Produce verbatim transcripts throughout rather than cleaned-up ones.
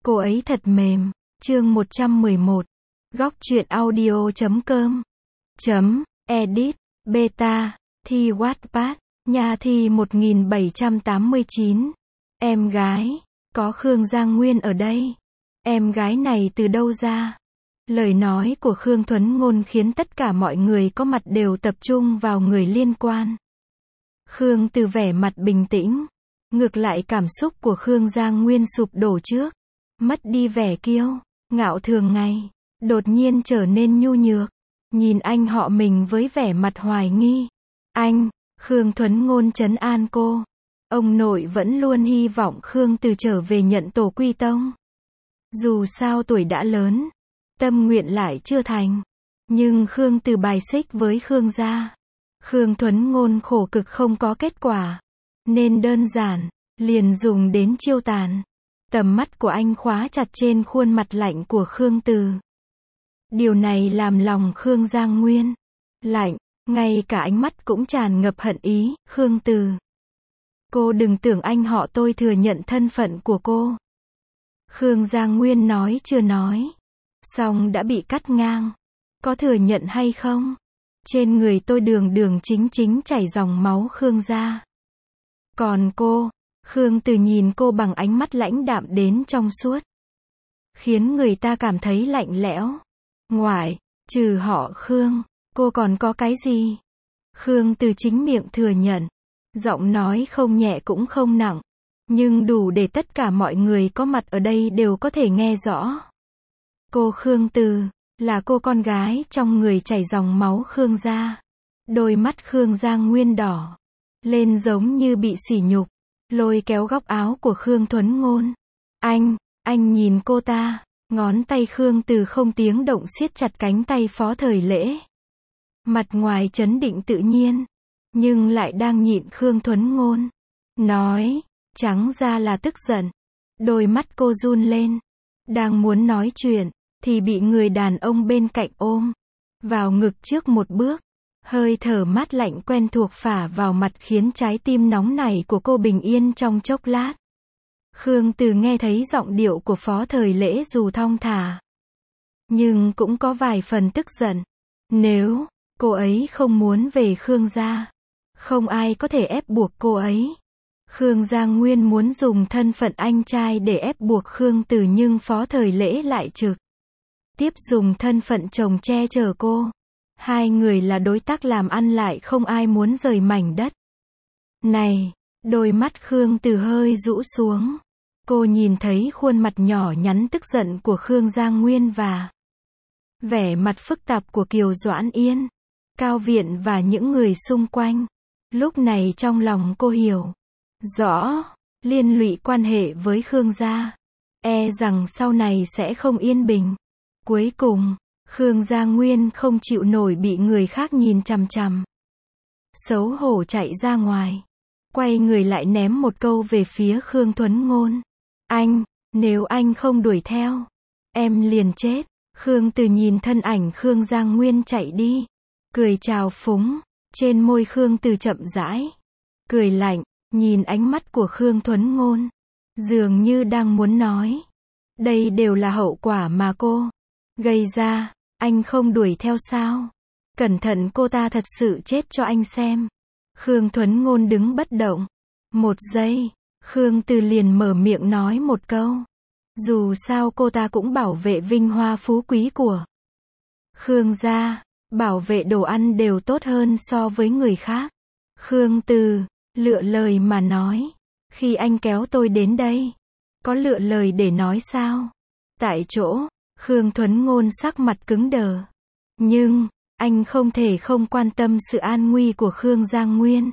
Cô ấy thật mềm. Chương một trăm mười một. Góc truyện audio chấm com. Chấm, edit, beta, thi Wattpad, nhà thi một nghìn bảy trăm tám mươi chín. Em gái, có Khương Giang Nguyên ở đây. Em gái này từ đâu ra? Lời nói của Khương Thuấn Ngôn khiến tất cả mọi người có mặt đều tập trung vào người liên quan. Khương Từ vẻ mặt bình tĩnh. Ngược lại cảm xúc của Khương Giang Nguyên sụp đổ trước. Mất đi vẻ kiêu ngạo thường ngày, đột nhiên trở nên nhu nhược. Nhìn anh họ mình với vẻ mặt hoài nghi. Anh, Khương Thuấn Ngôn trấn an cô. Ông nội vẫn luôn hy vọng Khương Từ trở về nhận tổ quy tông. Dù sao tuổi đã lớn, tâm nguyện lại chưa thành. Nhưng Khương Từ bài xích với Khương gia. Khương Thuấn Ngôn khổ cực không có kết quả. Nên đơn giản, liền dùng đến chiêu tàn. Tầm mắt của anh khóa chặt trên khuôn mặt lạnh của Khương Từ. Điều này làm lòng Khương Giang Nguyên lạnh, ngay cả ánh mắt cũng tràn ngập hận ý. Khương Từ, cô đừng tưởng anh họ tôi thừa nhận thân phận của cô. Khương Giang Nguyên nói chưa nói xong đã bị cắt ngang. Có thừa nhận hay không? Trên người tôi đường đường chính chính chảy dòng máu Khương gia. Còn cô, Khương Từ nhìn cô bằng ánh mắt lãnh đạm đến trong suốt, khiến người ta cảm thấy lạnh lẽo. Ngoại trừ họ Khương, cô còn có cái gì? Khương Từ chính miệng thừa nhận, giọng nói không nhẹ cũng không nặng, nhưng đủ để tất cả mọi người có mặt ở đây đều có thể nghe rõ. Cô Khương Từ, là cô con gái trong người chảy dòng máu Khương gia. Đôi mắt Khương Giang Nguyên đỏ lên giống như bị sỉ nhục, lôi kéo góc áo của Khương Thuấn Ngôn. Anh, anh nhìn cô ta. Ngón tay Khương Từ không tiếng động siết chặt cánh tay Phó Thời Lễ. Mặt ngoài trấn định tự nhiên, nhưng lại đang nhịn Khương Thuấn Ngôn nói, trắng ra là tức giận. Đôi mắt cô run lên, đang muốn nói chuyện, thì bị người đàn ông bên cạnh ôm vào ngực trước một bước. Hơi thở mát lạnh quen thuộc phả vào mặt khiến trái tim nóng nảy của cô bình yên trong chốc lát. Khương Từ nghe thấy giọng điệu của Phó Thời Lễ dù thong thả, nhưng cũng có vài phần tức giận. Nếu cô ấy không muốn về Khương gia, không ai có thể ép buộc cô ấy. Khương Giang Nguyên muốn dùng thân phận anh trai để ép buộc Khương Từ, nhưng Phó Thời Lễ lại trực tiếp dùng thân phận chồng che chở cô. Hai người là đối tác làm ăn lại không ai muốn rời mảnh đất này. Đôi mắt Khương Từ hơi rũ xuống. Cô nhìn thấy khuôn mặt nhỏ nhắn tức giận của Khương Giang Nguyên và vẻ mặt phức tạp của Kiều Doãn Yên, Cao Viện và những người xung quanh. Lúc này trong lòng cô hiểu rõ, liên lụy quan hệ với Khương gia, e rằng sau này sẽ không yên bình. Cuối cùng, Khương Giang Nguyên không chịu nổi bị người khác nhìn chằm chằm, xấu hổ chạy ra ngoài, quay người lại ném một câu về phía Khương Thuấn Ngôn. Anh, nếu anh không đuổi theo, em liền chết. Khương Từ nhìn thân ảnh Khương Giang Nguyên chạy đi, cười chào phúng. Trên môi Khương Từ chậm rãi cười lạnh, nhìn ánh mắt của Khương Thuấn Ngôn, dường như đang muốn nói, đây đều là hậu quả mà cô gây ra. Anh không đuổi theo sao? Cẩn thận cô ta thật sự chết cho anh xem. Khương Thuấn Ngôn đứng bất động. Một giây, Khương Từ liền mở miệng nói một câu. Dù sao cô ta cũng bảo vệ vinh hoa phú quý của Khương gia, bảo vệ đồ ăn đều tốt hơn so với người khác. Khương Từ lựa lời mà nói, khi anh kéo tôi đến đây, có lựa lời để nói sao? Tại chỗ, Khương Thuấn Ngôn sắc mặt cứng đờ. Nhưng, anh không thể không quan tâm sự an nguy của Khương Giang Nguyên.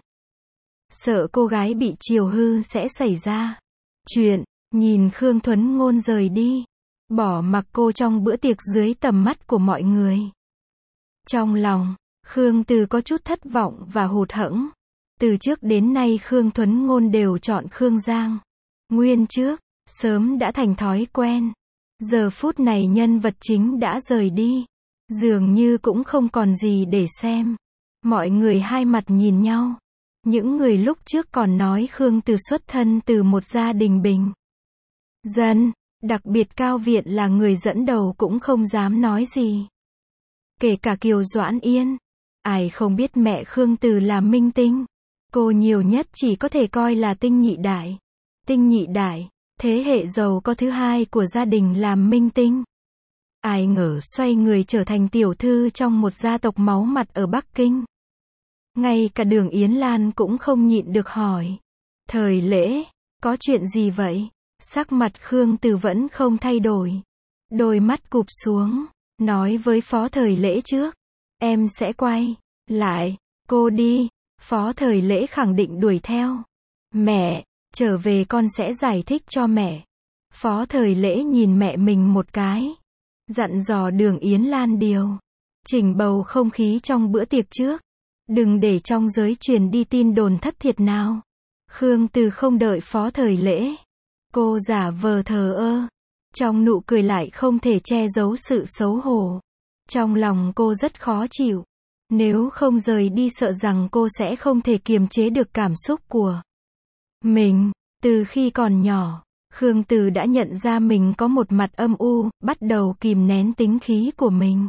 Sợ cô gái bị chiều hư sẽ xảy ra chuyện. Nhìn Khương Thuấn Ngôn rời đi, bỏ mặc cô trong bữa tiệc dưới tầm mắt của mọi người. Trong lòng, Khương Từ có chút thất vọng và hụt hẫng. Từ trước đến nay Khương Thuấn Ngôn đều chọn Khương Giang Nguyên trước, sớm đã thành thói quen. Giờ phút này nhân vật chính đã rời đi, dường như cũng không còn gì để xem. Mọi người hai mặt nhìn nhau. Những người lúc trước còn nói Khương Từ xuất thân từ một gia đình bình dân, Đặc biệt Cao Viện là người dẫn đầu cũng không dám nói gì. Kể cả Kiều Doãn Yên. Ai không biết mẹ Khương Từ là minh tinh. Cô nhiều nhất chỉ có thể coi là tinh nhị đại. Tinh nhị đại, thế hệ giàu có thứ hai của gia đình làm minh tinh. Ai ngờ xoay người trở thành tiểu thư trong một gia tộc máu mặt ở Bắc Kinh. Ngay cả Đường Yến Lan cũng không nhịn được hỏi. Thời Lễ, có chuyện gì vậy? Sắc mặt Khương Từ vẫn không thay đổi. Đôi mắt cụp xuống, nói với Phó Thời Lễ trước. Em sẽ quay lại, cô đi. Phó Thời Lễ khẳng định đuổi theo. Mẹ, trở về con sẽ giải thích cho mẹ. Phó Thời Lễ nhìn mẹ mình một cái. Dặn dò Đường Yến Lan điều. Chỉnh bầu không khí trong bữa tiệc trước. Đừng để trong giới truyền đi tin đồn thất thiệt nào. Khương Từ không đợi Phó Thời Lễ. Cô giả vờ thờ ơ. Trong nụ cười lại không thể che giấu sự xấu hổ. Trong lòng cô rất khó chịu. Nếu không rời đi sợ rằng cô sẽ không thể kiềm chế được cảm xúc của mình. Từ khi còn nhỏ, Khương Từ đã nhận ra mình có một mặt âm u, bắt đầu kìm nén tính khí của mình.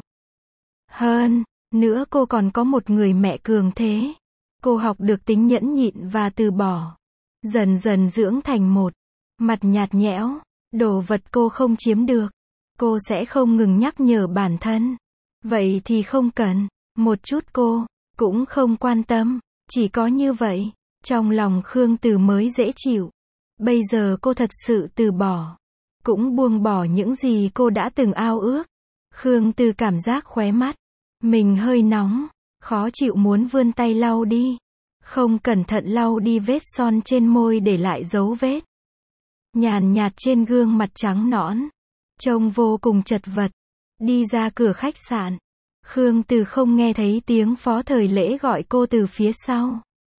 Hơn nữa cô còn có một người mẹ cường thế. Cô học được tính nhẫn nhịn và từ bỏ. Dần dần dưỡng thành một mặt nhạt nhẽo. Đồ vật cô không chiếm được. Cô sẽ không ngừng nhắc nhở bản thân. Vậy thì không cần. Một chút cô cũng không quan tâm. Chỉ có như vậy, trong lòng Khương Từ mới dễ chịu. Bây giờ cô thật sự từ bỏ. Cũng buông bỏ những gì cô đã từng ao ước. Khương Từ cảm giác khóe mắt mình hơi nóng, khó chịu muốn vươn tay lau đi. Không cẩn thận lau đi vết son trên môi để lại dấu vết nhàn nhạt trên gương mặt trắng nõn. Trông vô cùng chật vật. Đi ra cửa khách sạn. Khương Từ không nghe thấy tiếng Phó Thời Lễ gọi cô từ phía sau.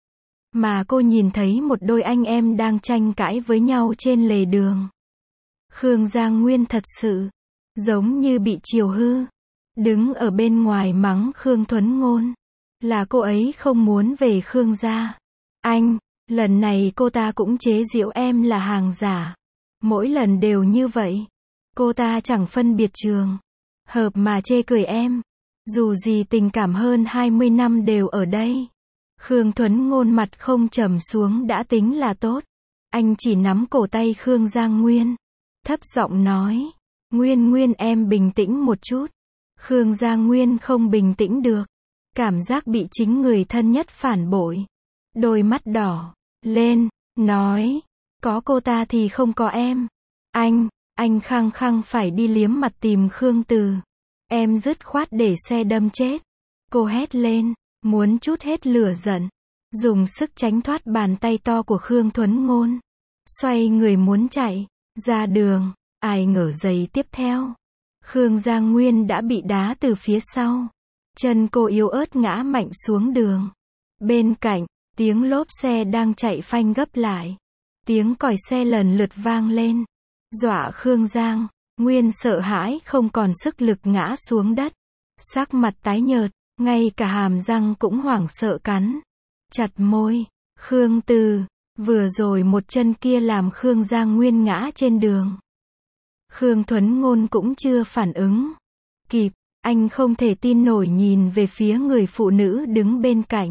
Mà cô nhìn thấy một đôi anh em đang tranh cãi với nhau trên lề đường. Khương Giang Nguyên thật sự giống như bị chiều hư. Đứng ở bên ngoài mắng Khương Thuấn Ngôn. Là cô ấy không muốn về Khương gia. Anh, lần này cô ta cũng chế giễu em là hàng giả. Mỗi lần đều như vậy. Cô ta chẳng phân biệt trường hợp mà chê cười em. Dù gì tình cảm hơn hai mươi năm đều ở đây. Khương Thuấn Ngôn mặt không trầm xuống đã tính là tốt. Anh chỉ nắm cổ tay Khương Giang Nguyên. Thấp giọng nói. Nguyên Nguyên em bình tĩnh một chút. Khương Giang Nguyên không bình tĩnh được. Cảm giác bị chính người thân nhất phản bội. Đôi mắt đỏ lên, nói. Có cô ta thì không có em. Anh, anh khăng khăng phải đi liếm mặt tìm Khương Từ. Em dứt khoát để xe đâm chết. Cô hét lên, muốn trút hết lửa giận. Dùng sức tránh thoát bàn tay to của Khương Thuấn Ngôn. Xoay người muốn chạy ra đường. Ai ngờ giây tiếp theo, Khương Giang Nguyên đã bị đá từ phía sau. Chân cô yếu ớt ngã mạnh xuống đường. Bên cạnh, tiếng lốp xe đang chạy phanh gấp lại. Tiếng còi xe lần lượt vang lên. Dọa Khương Giang Nguyên sợ hãi không còn sức lực ngã xuống đất. Sắc mặt tái nhợt, ngay cả hàm răng cũng hoảng sợ cắn chặt môi. Khương Từ, vừa rồi một chân kia làm Khương Giang Nguyên ngã trên đường. Khương Thuấn Ngôn cũng chưa phản ứng kịp. Anh không thể tin nổi nhìn về phía người phụ nữ đứng bên cạnh.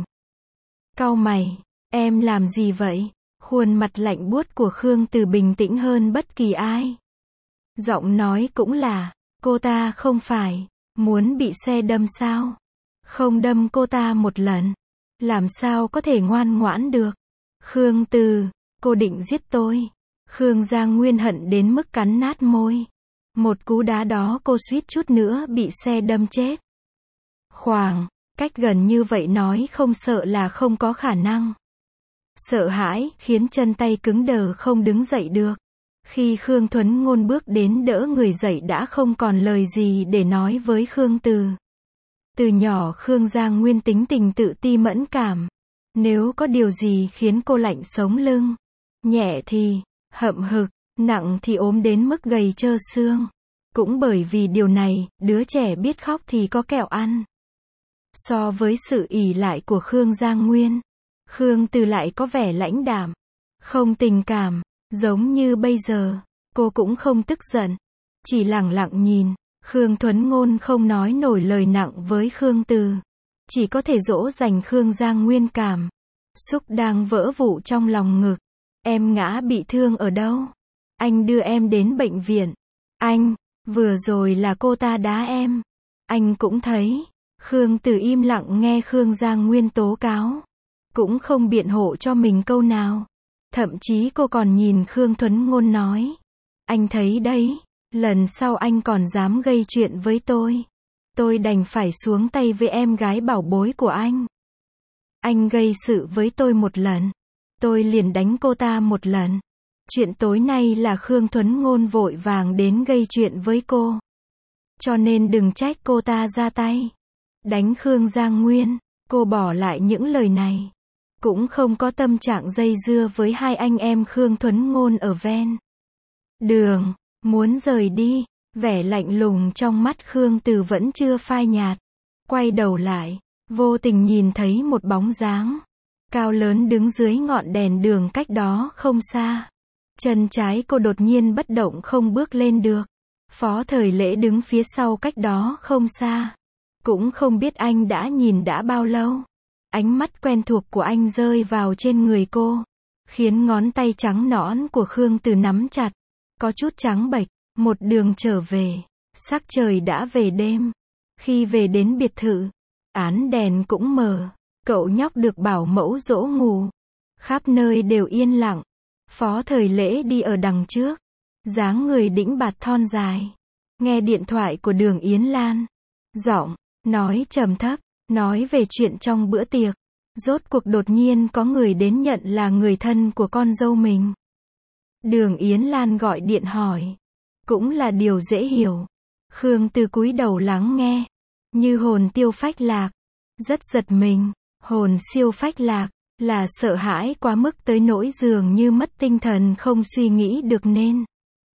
Cau mày, em làm gì vậy? Khuôn mặt lạnh buốt của Khương Từ bình tĩnh hơn bất kỳ ai. Giọng nói cũng là, cô ta không phải muốn bị xe đâm sao? Không đâm cô ta một lần, làm sao có thể ngoan ngoãn được? Khương Từ, cô định giết tôi. Khương Giang Nguyên hận đến mức cắn nát môi. Một cú đá đó cô suýt chút nữa bị xe đâm chết. Khoảng cách gần như vậy nói không sợ là không có khả năng. Sợ hãi khiến chân tay cứng đờ không đứng dậy được. Khi Khương Thuấn Ngôn bước đến đỡ người dậy đã không còn lời gì để nói với Khương Từ. Từ nhỏ Khương Giang Nguyên tính tình tự ti mẫn cảm. Nếu có điều gì khiến cô lạnh sống lưng, nhẹ thì hậm hực, nặng thì ốm đến mức gầy trơ xương. Cũng bởi vì điều này, đứa trẻ biết khóc thì có kẹo ăn. So với sự ỷ lại của Khương Giang Nguyên, Khương Từ lại có vẻ lãnh đạm, không tình cảm, giống như bây giờ. Cô cũng không tức giận, chỉ lẳng lặng nhìn. Khương Thuấn Ngôn không nói nổi lời nặng với Khương Từ, chỉ có thể dỗ dành Khương Giang Nguyên cảm xúc đang vỡ vụn trong lòng ngực. Em ngã bị thương ở đâu? Anh đưa em đến bệnh viện. Anh, vừa rồi là cô ta đá em. Anh cũng thấy. Khương Từ im lặng nghe Khương Giang Nguyên tố cáo, cũng không biện hộ cho mình câu nào. Thậm chí cô còn nhìn Khương Thuấn Ngôn nói, anh thấy đấy, lần sau anh còn dám gây chuyện với tôi, tôi đành phải xuống tay với em gái bảo bối của anh. Anh gây sự với tôi một lần, tôi liền đánh cô ta một lần. Chuyện tối nay là Khương Thuấn Ngôn vội vàng đến gây chuyện với cô, cho nên đừng trách cô ta ra tay đánh Khương Giang Nguyên. Cô bỏ lại những lời này, cũng không có tâm trạng dây dưa với hai anh em Khương Thuấn Ngôn ở ven đường, muốn rời đi. Vẻ lạnh lùng trong mắt Khương Từ vẫn chưa phai nhạt. Quay đầu lại, vô tình nhìn thấy một bóng dáng cao lớn đứng dưới ngọn đèn đường cách đó không xa. Chân trái cô đột nhiên bất động không bước lên được. Phó Thời Lễ đứng phía sau cách đó không xa. Cũng không biết anh đã nhìn đã bao lâu. Ánh mắt quen thuộc của anh rơi vào trên người cô, khiến ngón tay trắng nõn của Khương Từ nắm chặt, có chút trắng bệch. Một đường trở về, sắc trời đã về đêm. Khi về đến biệt thự, án đèn cũng mờ, cậu nhóc được bảo mẫu dỗ ngủ. Khắp nơi đều yên lặng. Phó Thời Lễ đi ở đằng trước, dáng người đĩnh bạt thon dài. Nghe điện thoại của Đường Yến Lan, giọng nói trầm thấp, nói về chuyện trong bữa tiệc. Rốt cuộc đột nhiên có người đến nhận là người thân của con dâu mình. Đường Yến Lan gọi điện hỏi, cũng là điều dễ hiểu. Khương Từ cúi đầu lắng nghe, như hồn tiêu phách lạc, rất giật mình. Hồn siêu phách lạc, là sợ hãi quá mức tới nỗi dường như mất tinh thần không suy nghĩ được nên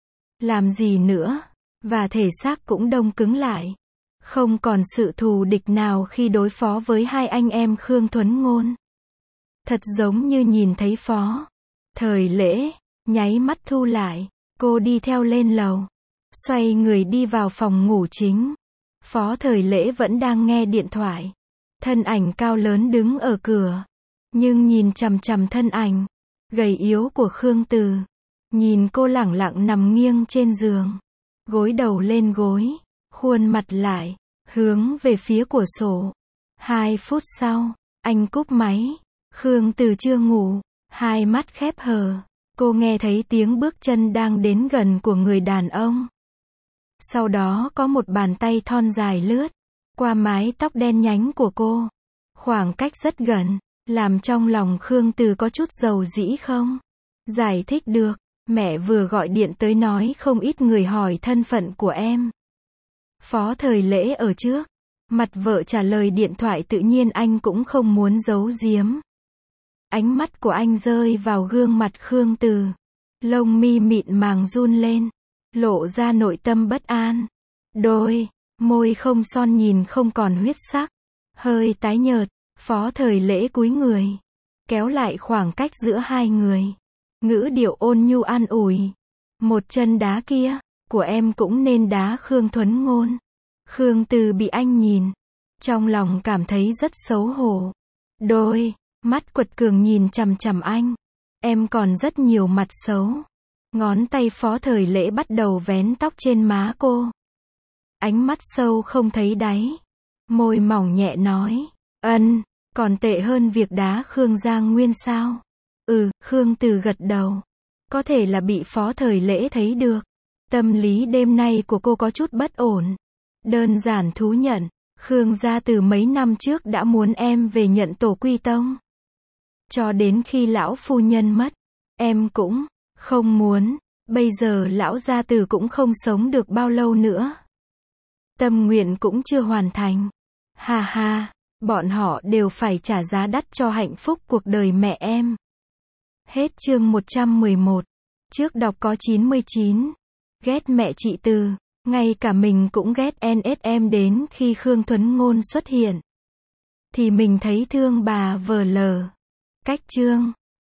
làm gì nữa, và thể xác cũng đông cứng lại. Không còn sự thù địch nào khi đối phó với hai anh em Khương Thuấn Ngôn. Thật giống như nhìn thấy Phó Thời Lễ, nháy mắt thu lại. Cô đi theo lên lầu, xoay người đi vào phòng ngủ chính. Phó Thời Lễ vẫn đang nghe điện thoại. Thân ảnh cao lớn đứng ở cửa, nhưng nhìn chằm chằm thân ảnh gầy yếu của Khương Từ. Nhìn cô lẳng lặng nằm nghiêng trên giường, gối đầu lên gối, khuôn mặt lại, hướng về phía cửa sổ. Hai phút sau, anh cúp máy. Khương Từ chưa ngủ, hai mắt khép hờ. Cô nghe thấy tiếng bước chân đang đến gần của người đàn ông. Sau đó có một bàn tay thon dài lướt qua mái tóc đen nhánh của cô. Khoảng cách rất gần, làm trong lòng Khương Từ có chút dầu dĩ không giải thích được. Mẹ vừa gọi điện tới nói không ít người hỏi thân phận của em. Phó Thời Lễ ở trước mặt vợ trả lời điện thoại, tự nhiên anh cũng không muốn giấu giếm. Ánh mắt của anh rơi vào gương mặt Khương Từ. Lông mi mịn màng run lên, lộ ra nội tâm bất an. Đôi môi không son nhìn không còn huyết sắc, hơi tái nhợt. Phó Thời Lễ cúi người, kéo lại khoảng cách giữa hai người. Ngữ điệu ôn nhu an ủi. Một chân đá kia, của em cũng nên đá Khương Thuấn Ngôn. Khương Từ bị anh nhìn, trong lòng cảm thấy rất xấu hổ. Đôi mắt quật cường nhìn chằm chằm anh. Em còn rất nhiều mặt xấu. Ngón tay Phó Thời Lễ bắt đầu vén tóc trên má cô. Ánh mắt sâu không thấy đáy. Môi mỏng nhẹ nói, ân, còn tệ hơn việc đá Khương Giang Nguyên sao? Ừ, Khương Từ gật đầu. Có thể là bị Phó Thời Lễ thấy được. Tâm lý đêm nay của cô có chút bất ổn. Đơn giản thú nhận, Khương gia từ mấy năm trước đã muốn em về nhận tổ quy tông. Cho đến khi lão phu nhân mất, em cũng không muốn. Bây giờ lão gia tử cũng không sống được bao lâu nữa. Tâm nguyện cũng chưa hoàn thành. Ha ha, bọn họ đều phải trả giá đắt cho hạnh phúc cuộc đời mẹ em. Hết chương một trăm mười một. Trước đọc có chín mươi chín. Ghét mẹ chị Từ, ngay cả mình cũng ghét en ét em đến khi Khương Thuấn Ngôn xuất hiện. Thì mình thấy thương bà vờ lờ. Cách chương